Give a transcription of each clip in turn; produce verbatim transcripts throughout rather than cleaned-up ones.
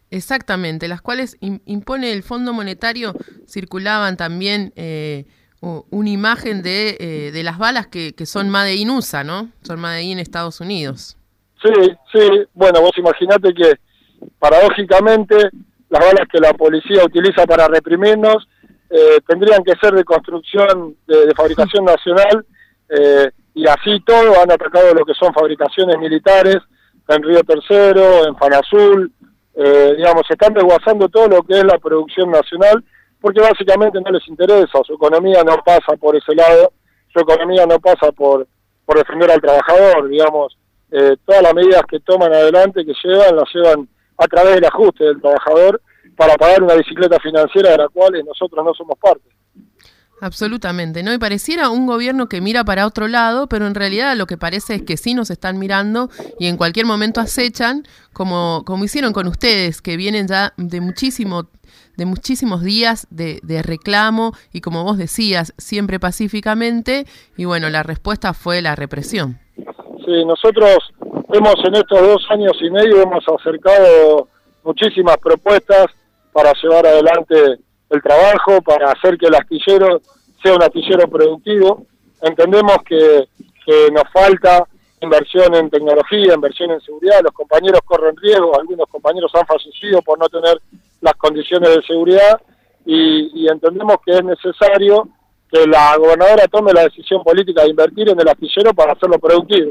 Exactamente, las cuales im- impone el Fondo Monetario. Circulaban también eh, u- una imagen de, eh, de las balas que, que son Made in U S A, ¿no? Son Made in Estados Unidos. Sí, sí, bueno, vos imaginate que paradójicamente las balas que la policía utiliza para reprimirnos eh, tendrían que ser de construcción, de, de fabricación nacional, eh, y así todo han atacado lo que son fabricaciones militares en Río Tercero, en Fanazul, eh, digamos, están desguazando todo lo que es la producción nacional, porque básicamente no les interesa, su economía no pasa por ese lado, su economía no pasa por, por defender al trabajador, digamos, eh, todas las medidas que toman adelante, que llevan, las llevan a través del ajuste del trabajador para pagar una bicicleta financiera de la cual nosotros no somos parte. Absolutamente, ¿no? Y pareciera un gobierno que mira para otro lado, pero en realidad lo que parece es que sí nos están mirando y en cualquier momento acechan, como, como hicieron con ustedes, que vienen ya de muchísimo, de muchísimos días de, de reclamo y, como vos decías, siempre pacíficamente, y bueno, la respuesta fue la represión. Sí, nosotros hemos en estos dos años y medio hemos acercado muchísimas propuestas para llevar adelante el trabajo, para hacer que el astillero sea un astillero productivo. Entendemos que, que nos falta inversión en tecnología, inversión en seguridad, los compañeros corren riesgo, algunos compañeros han fallecido por no tener las condiciones de seguridad y, y entendemos que es necesario que la gobernadora tome la decisión política de invertir en el astillero para hacerlo productivo.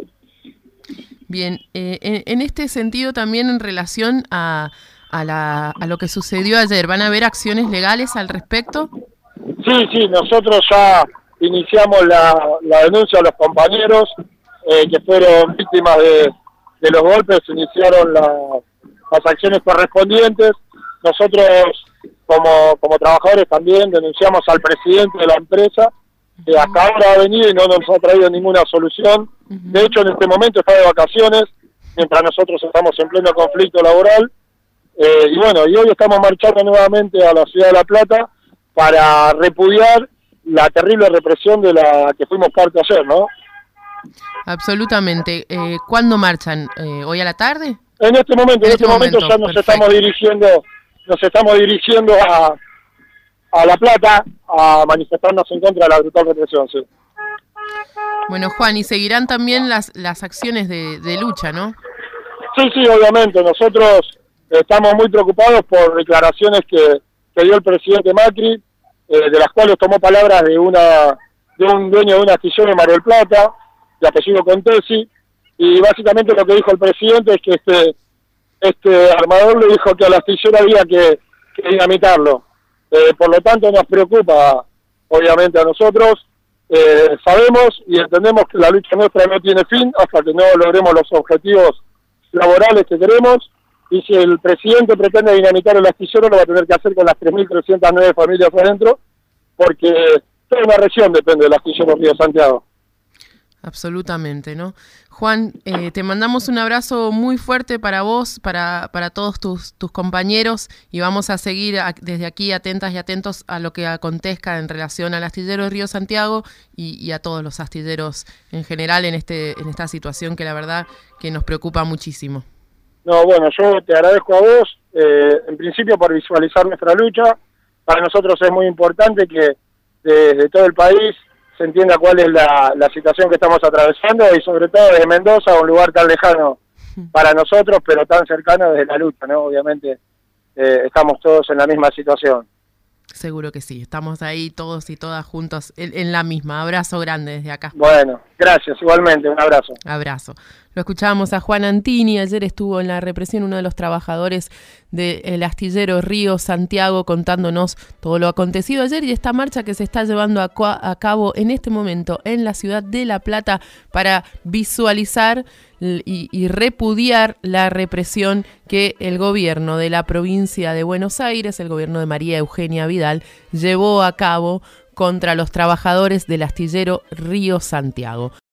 Bien, eh, en, en este sentido también en relación a, a, la, a lo que sucedió ayer, ¿van a haber acciones legales al respecto? Sí, sí, nosotros ya iniciamos la, la denuncia a los compañeros eh, que fueron víctimas de, de los golpes, iniciaron la, las acciones correspondientes. Nosotros como, como trabajadores también denunciamos al presidente de la empresa, que hasta ahora ha venido y no nos ha traído ninguna solución. De hecho, en este momento está de vacaciones, mientras nosotros estamos en pleno conflicto laboral. Eh, y bueno, y hoy estamos marchando nuevamente a la ciudad de La Plata para repudiar la terrible represión de la que fuimos parte ayer, ¿no? Absolutamente. Eh, ¿Cuándo marchan? Eh, ¿Hoy a la tarde? En este momento, en, en este, este momento, momento ya nos perfecto. estamos dirigiendo, nos estamos dirigiendo a, a La Plata a manifestarnos en contra de la brutal represión, sí. Bueno, Juan, y seguirán también las, las acciones de, de lucha, ¿no? Sí, sí, obviamente. Nosotros estamos muy preocupados por declaraciones que, que dio el presidente Macri, eh, de las cuales tomó palabras de una de un dueño de una astillero en Mar del Plata, de apellido Contesi, y básicamente lo que dijo el presidente es que este este armador le dijo que al astillero había que, que dinamitarlo. Eh, por lo tanto, nos preocupa, obviamente, a nosotros. Eh, sabemos y entendemos que la lucha nuestra no tiene fin hasta que no logremos los objetivos laborales que queremos, y si el presidente pretende dinamitar el astillero lo va a tener que hacer con las tres mil trescientas nueve familias adentro, porque toda una región depende del astillero Río Santiago. Absolutamente, ¿no? Juan, eh, te mandamos un abrazo muy fuerte para vos, para, para todos tus, tus compañeros, y vamos a seguir a, desde aquí atentas y atentos a lo que acontezca en relación al astillero de Río Santiago y, y a todos los astilleros en general en este en esta situación que la verdad que nos preocupa muchísimo. No, bueno, yo te agradezco a vos, eh, en principio por visualizar nuestra lucha. Para nosotros es muy importante que desde todo el país se entienda cuál es la, la situación que estamos atravesando, y sobre todo desde Mendoza, un lugar tan lejano para nosotros, pero tan cercano desde la lucha, ¿no? Obviamente eh, estamos todos en la misma situación. Seguro que sí, estamos ahí todos y todas juntos en, en la misma. Abrazo grande desde acá. Bueno, gracias, igualmente, un abrazo. Abrazo. Lo escuchábamos a Juan Antini, ayer estuvo en la represión uno de los trabajadores del astillero Río Santiago contándonos todo lo acontecido ayer y esta marcha que se está llevando a, a cabo en este momento en la ciudad de La Plata para visualizar y, y repudiar la represión que el gobierno de la provincia de Buenos Aires, el gobierno de María Eugenia Vidal, llevó a cabo contra los trabajadores del astillero Río Santiago.